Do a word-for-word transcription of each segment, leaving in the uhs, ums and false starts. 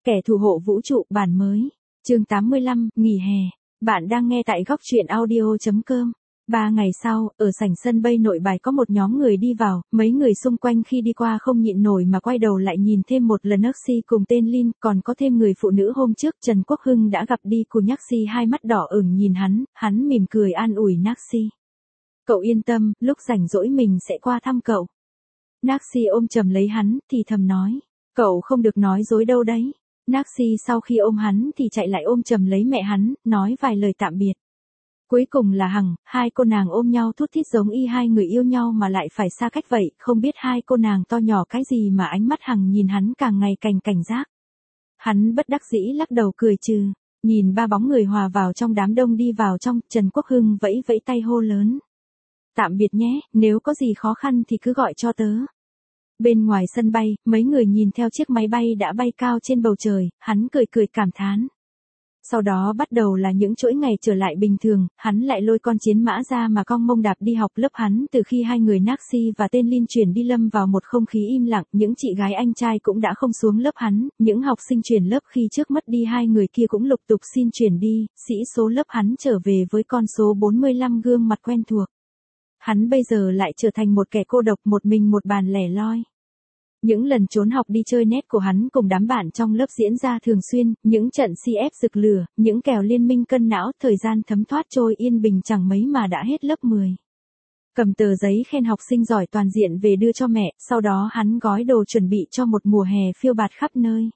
Kẻ thù hộ vũ trụ bản mới. Chương tám mươi lăm, nghỉ hè. Bạn đang nghe tại góc truyện audio chấm com. Ba ngày sau, ở sảnh sân bay Nội Bài có một nhóm người đi vào, mấy người xung quanh khi đi qua không nhịn nổi mà quay đầu lại nhìn thêm một lần Naxi cùng tên Lin, còn có thêm người phụ nữ hôm trước Trần Quốc Hưng đã gặp đi cùng Naxi, hai mắt đỏ ửng nhìn hắn, hắn mỉm cười an ủi Naxi. Cậu yên tâm, lúc rảnh rỗi mình sẽ qua thăm cậu. Naxi ôm chầm lấy hắn, thì thầm nói, cậu không được nói dối đâu đấy. Naxi sau khi ôm hắn thì chạy lại ôm chầm lấy mẹ hắn, nói vài lời tạm biệt. Cuối cùng là Hằng, hai cô nàng ôm nhau thút thít giống y hai người yêu nhau mà lại phải xa cách vậy, không biết hai cô nàng to nhỏ cái gì mà ánh mắt Hằng nhìn hắn càng ngày càng cảnh giác. Hắn bất đắc dĩ lắc đầu cười trừ, nhìn ba bóng người hòa vào trong đám đông đi vào trong, Trần Quốc Hưng vẫy vẫy tay hô lớn. Tạm biệt nhé, nếu có gì khó khăn thì cứ gọi cho tớ. Bên ngoài sân bay, mấy người nhìn theo chiếc máy bay đã bay cao trên bầu trời, hắn cười cười cảm thán. Sau đó bắt đầu là những chuỗi ngày trở lại bình thường, hắn lại lôi con chiến mã ra mà cong mông đạp đi học lớp hắn từ khi hai người Naxi và tên Lin chuyển đi lâm vào một không khí im lặng, những chị gái anh trai cũng đã không xuống lớp hắn, những học sinh chuyển lớp khi trước mất đi hai người kia cũng lục tục xin chuyển đi, sĩ số lớp hắn trở về với con số bốn mươi lăm gương mặt quen thuộc. Hắn bây giờ lại trở thành một kẻ cô độc một mình một bàn lẻ loi. Những lần trốn học đi chơi net của hắn cùng đám bạn trong lớp diễn ra thường xuyên, những trận xê ép rực lửa, những kèo liên minh cân não, thời gian thấm thoát trôi yên bình chẳng mấy mà đã hết lớp mười. Cầm tờ giấy khen học sinh giỏi toàn diện về đưa cho mẹ, sau đó hắn gói đồ chuẩn bị cho một mùa hè phiêu bạt khắp nơi.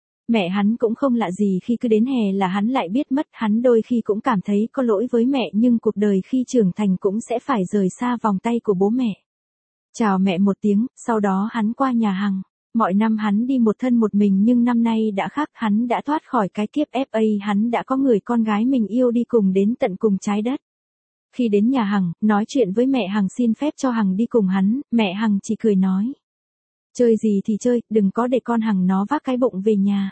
Mẹ hắn cũng không lạ gì khi cứ đến hè là hắn lại biết mất, hắn đôi khi cũng cảm thấy có lỗi với mẹ nhưng cuộc đời khi trưởng thành cũng sẽ phải rời xa vòng tay của bố mẹ. Chào mẹ một tiếng, sau đó hắn qua nhà Hằng. Mọi năm hắn đi một thân một mình nhưng năm nay đã khác, hắn đã thoát khỏi cái kiếp ép a, hắn đã có người con gái mình yêu đi cùng đến tận cùng trái đất. Khi đến nhà Hằng, nói chuyện với mẹ Hằng xin phép cho Hằng đi cùng hắn, mẹ Hằng chỉ cười nói. Chơi gì thì chơi, đừng có để con Hằng nó vác cái bụng về nhà.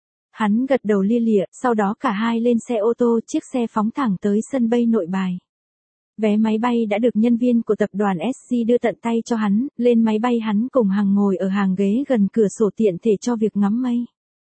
Hắn gật đầu lia lịa, sau đó cả hai lên xe ô tô, chiếc xe phóng thẳng tới sân bay Nội Bài. Vé máy bay đã được nhân viên của tập đoàn ét giê đưa tận tay cho hắn, lên máy bay hắn cùng Hằng ngồi ở hàng ghế gần cửa sổ tiện thể cho việc ngắm mây.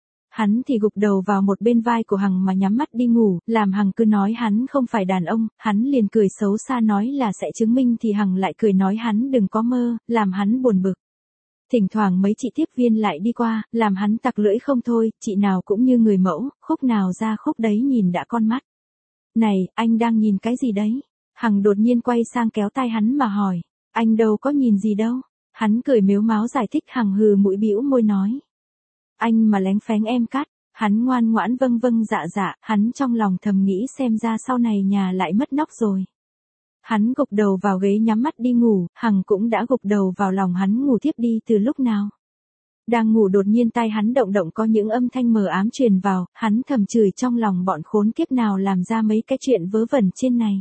Hắn thì gục đầu vào một bên vai của Hằng mà nhắm mắt đi ngủ, làm Hằng cứ nói hắn không phải đàn ông, hắn liền cười xấu xa nói là sẽ chứng minh thì Hằng lại cười nói hắn đừng có mơ, làm hắn buồn bực. Thỉnh thoảng mấy chị tiếp viên lại đi qua, làm hắn tặc lưỡi không thôi, chị nào cũng như người mẫu, khúc nào ra khúc đấy nhìn đã con mắt. Này, anh đang nhìn cái gì đấy? Hằng đột nhiên quay sang kéo tay hắn mà hỏi, anh đâu có nhìn gì đâu. Hắn cười mếu máo giải thích, Hằng hừ mũi bĩu môi nói. Anh mà lén phén em cắt. Hắn ngoan ngoãn vâng vâng dạ dạ, hắn trong lòng thầm nghĩ xem ra sau này nhà lại mất nóc rồi. Hắn gục đầu vào ghế nhắm mắt đi ngủ, Hằng cũng đã gục đầu vào lòng hắn ngủ thiếp đi từ lúc nào. Đang ngủ đột nhiên tai hắn động động có những âm thanh mờ ám truyền vào, hắn thầm chửi trong lòng bọn khốn kiếp nào làm ra mấy cái chuyện vớ vẩn trên này.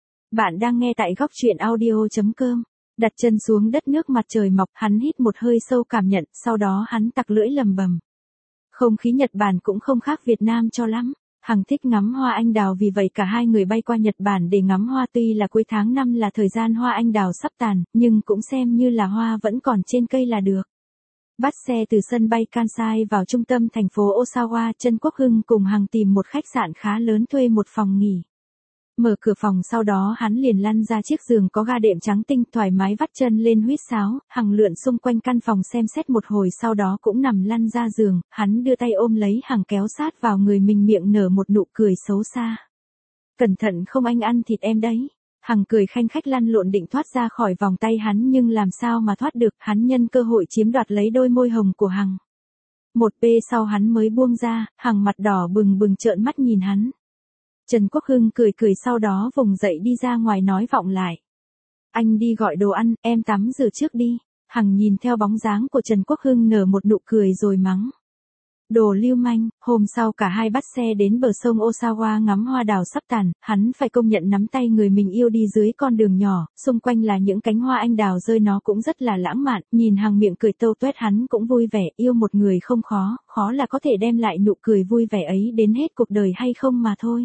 Bạn đang nghe tại góc truyện audio chấm com. Đặt chân xuống đất nước mặt trời mọc, hắn hít một hơi sâu cảm nhận, sau đó hắn tặc lưỡi lầm bầm. Không khí Nhật Bản cũng không khác Việt Nam cho lắm. Hằng thích ngắm hoa anh đào vì vậy cả hai người bay qua Nhật Bản để ngắm hoa, tuy là cuối tháng năm là thời gian hoa anh đào sắp tàn, nhưng cũng xem như là hoa vẫn còn trên cây là được. Bắt xe từ sân bay Kansai vào trung tâm thành phố Osawa, Trần Quốc Hưng cùng Hằng tìm một khách sạn khá lớn thuê một phòng nghỉ. Mở cửa phòng sau đó hắn liền lăn ra chiếc giường có ga đệm trắng tinh thoải mái vắt chân lên huýt sáo, Hằng lượn xung quanh căn phòng xem xét một hồi sau đó cũng nằm lăn ra giường, hắn đưa tay ôm lấy Hằng kéo sát vào người mình miệng nở một nụ cười xấu xa. Cẩn thận không anh ăn thịt em đấy. Hằng cười khanh khách lăn lộn định thoát ra khỏi vòng tay hắn nhưng làm sao mà thoát được, hắn nhân cơ hội chiếm đoạt lấy đôi môi hồng của Hằng. Một bê sau hắn mới buông ra, Hằng mặt đỏ bừng bừng trợn mắt nhìn hắn. Trần Quốc Hưng cười cười sau đó vùng dậy đi ra ngoài nói vọng lại. Anh đi gọi đồ ăn, em tắm rửa trước đi. Hằng nhìn theo bóng dáng của Trần Quốc Hưng nở một nụ cười rồi mắng. Đồ lưu manh. Hôm sau cả hai bắt xe đến bờ sông Osawa ngắm hoa đào sắp tàn, hắn phải công nhận nắm tay người mình yêu đi dưới con đường nhỏ, xung quanh là những cánh hoa anh đào rơi nó cũng rất là lãng mạn, nhìn Hằng miệng cười tâu tuét hắn cũng vui vẻ, yêu một người không khó, khó là có thể đem lại nụ cười vui vẻ ấy đến hết cuộc đời hay không mà thôi.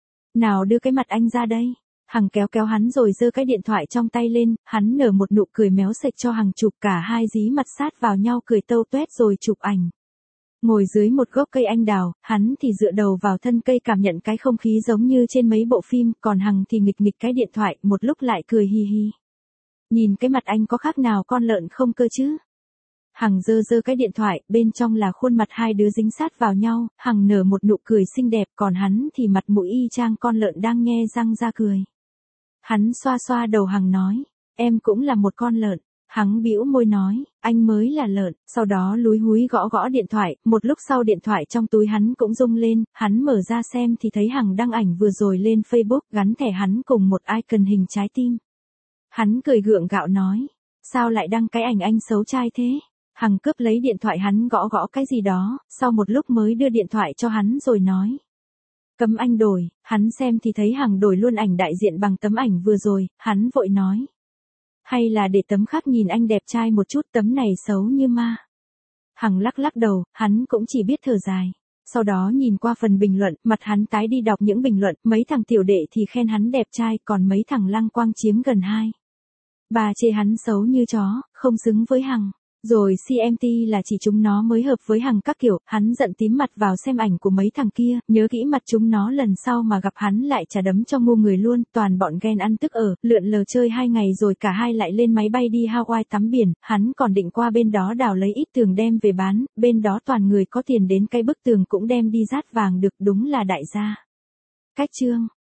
Nào đưa cái mặt anh ra đây. Hằng kéo kéo hắn rồi giơ cái điện thoại trong tay lên, hắn nở một nụ cười méo sệch cho Hằng chụp, cả hai dí mặt sát vào nhau cười tâu tuét rồi chụp ảnh. Ngồi dưới một gốc cây anh đào, hắn thì dựa đầu vào thân cây cảm nhận cái không khí giống như trên mấy bộ phim, còn Hằng thì nghịch nghịch cái điện thoại, một lúc lại cười hi hi. Nhìn cái mặt anh có khác nào con lợn không cơ chứ? Hằng giơ giơ cái điện thoại, bên trong là khuôn mặt hai đứa dính sát vào nhau, Hằng nở một nụ cười xinh đẹp, còn hắn thì mặt mũi y chang con lợn đang nhe răng ra cười. Hắn xoa xoa đầu Hằng nói, em cũng là một con lợn. Hắn bĩu môi nói, anh mới là lợn, sau đó lúi húi gõ gõ điện thoại, một lúc sau điện thoại trong túi hắn cũng rung lên, hắn mở ra xem thì thấy Hằng đăng ảnh vừa rồi lên Facebook, gắn thẻ hắn cùng một icon hình trái tim. Hắn cười gượng gạo nói, sao lại đăng cái ảnh anh xấu trai thế? Hằng cướp lấy điện thoại hắn gõ gõ cái gì đó, sau một lúc mới đưa điện thoại cho hắn rồi nói. Cấm anh đổi, hắn xem thì thấy Hằng đổi luôn ảnh đại diện bằng tấm ảnh vừa rồi, hắn vội nói. Hay là để tấm khác nhìn anh đẹp trai một chút, tấm này xấu như ma. Hằng lắc lắc đầu, hắn cũng chỉ biết thở dài. Sau đó nhìn qua phần bình luận, mặt hắn tái đi đọc những bình luận, mấy thằng tiểu đệ thì khen hắn đẹp trai, còn mấy thằng lăng quang chiếm gần hai. Bà chê hắn xấu như chó, không xứng với Hằng. Rồi xê em tê là chỉ chúng nó mới hợp với Hằng các kiểu, hắn giận tím mặt vào xem ảnh của mấy thằng kia, nhớ kỹ mặt chúng nó lần sau mà gặp hắn lại chà đấm cho ngu người luôn, toàn bọn ghen ăn tức ở, lượn lờ chơi hai ngày rồi cả hai lại lên máy bay đi Hawaii tắm biển, hắn còn định qua bên đó đào lấy ít tường đem về bán, bên đó toàn người có tiền đến cái bức tường cũng đem đi rát vàng được, đúng là đại gia. Cách chương